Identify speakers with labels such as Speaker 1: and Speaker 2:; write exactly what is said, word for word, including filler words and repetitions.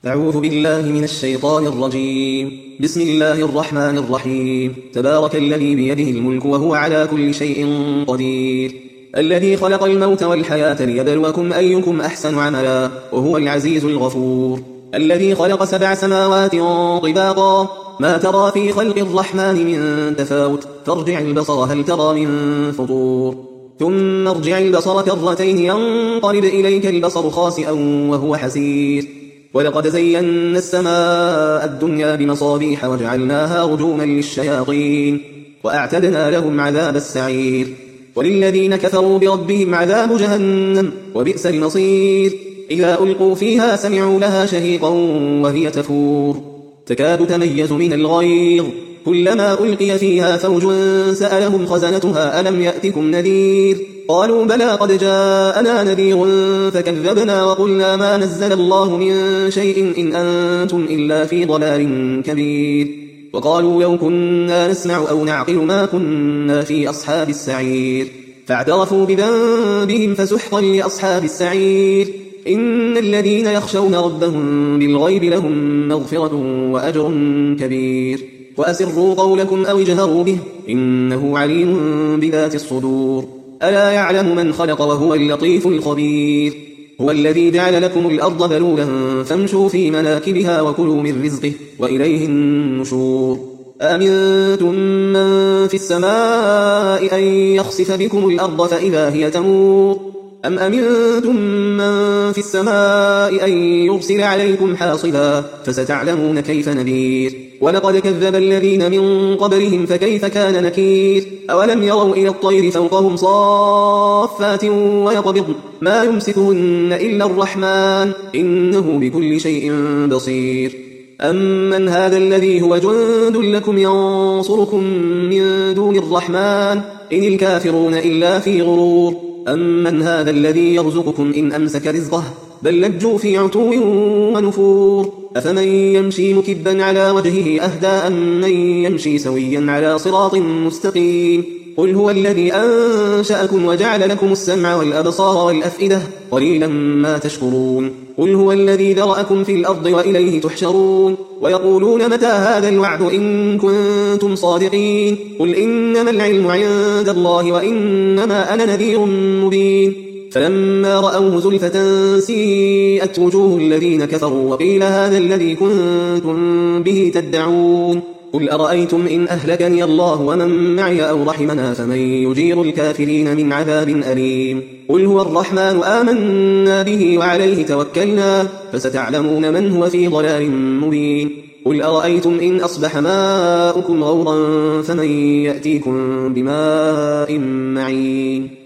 Speaker 1: أعوذ بالله من الشيطان الرجيم. بسم الله الرحمن الرحيم. تبارك الذي بيده الملك وهو على كل شيء قدير، الذي خلق الموت والحياة ليبلوكم أيكم أحسن عملا، وهو العزيز الغفور. الذي خلق سبع سماوات طباقا، ما ترى في خلق الرحمن من تفاوت، فارجع البصر هل ترى من فطور، ثم ارجع البصر كرتين ينقلب إليك البصر خاسئا وهو حسير. ولقد زينا السماء الدنيا بمصابيح وجعلناها رجوما للشياطين، وأعتدنا لهم عذاب السعير. وللذين كفروا بربهم عذاب جهنم وبئس المصير. إذا ألقوا فيها سمعوا لها شهيقا وهي تفور، تكاد تميز من الغيظ، كلما ألقي فيها فوج سألهم خزنتها ألم يأتكم نذير، قالوا بلى قد جاءنا نذير فكذبنا وقلنا ما نزل الله من شيء إن أنتم إلا في ضلال كبير. وقالوا لو كنا نسمع أو نعقل ما كنا في أصحاب السعير، فاعترفوا بذنبهم فسحقا لأصحاب السعير. إن الذين يخشون ربهم بالغيب لهم مغفرة وأجر كبير. وأسروا قولكم أو اجهروا به إنه عليم بذات الصدور. ألا يعلم من خلق وهو اللطيف الخبير. هو الذي جعل لكم الأرض ذلولا فامشوا في مناكبها وكلوا من رزقه وإليه النشور. أأمنتم من في السماء أن يخسف بكم الأرض فإذا هي تمور، أم أمنتم من في السماء أن يرسل عليكم حاصبا فستعلمون كيف نذير. ولقد كذب الذين من قبلهم فكيف كان نكير. أولم يروا إلى الطير فوقهم صافات ويقبضن ما يمسكهن إلا الرحمن إنه بكل شيء بصير. أمن هذا الذي هو جند لكم ينصركم من دون الرحمن إن الكافرون إلا في غرور. أمن هذا الذي يرزقكم إن أمسك رزقه بل لجوا في عتو ونفور. أفمن يمشي مكبا على وجهه أهدى أم من يمشي سويا على صراط مستقيم. قل هو الذي أنشأكم وجعل لكم السمع والأبصار والأفئدة قليلا ما تشكرون. قل هو الذي ذرأكم في الأرض وإليه تحشرون. ويقولون متى هذا الوعد إن كنتم صادقين. قل إنما العلم عند الله وإنما أنا نذير مبين. فلما رأوه زلفة سيئت وجوه الذين كفروا وقيل هذا الذي كنتم به تدعون. قل أرأيتم إن أهلكني الله ومن معي أو رحمنا فمن يجير الكافرين من عذاب أليم. قل هو الرحمن آمنا به وعليه توكلنا فستعلمون من هو في ضلال مبين. قل أرأيتم إن أصبح ماؤكم غورا فمن يأتيكم بماء معين.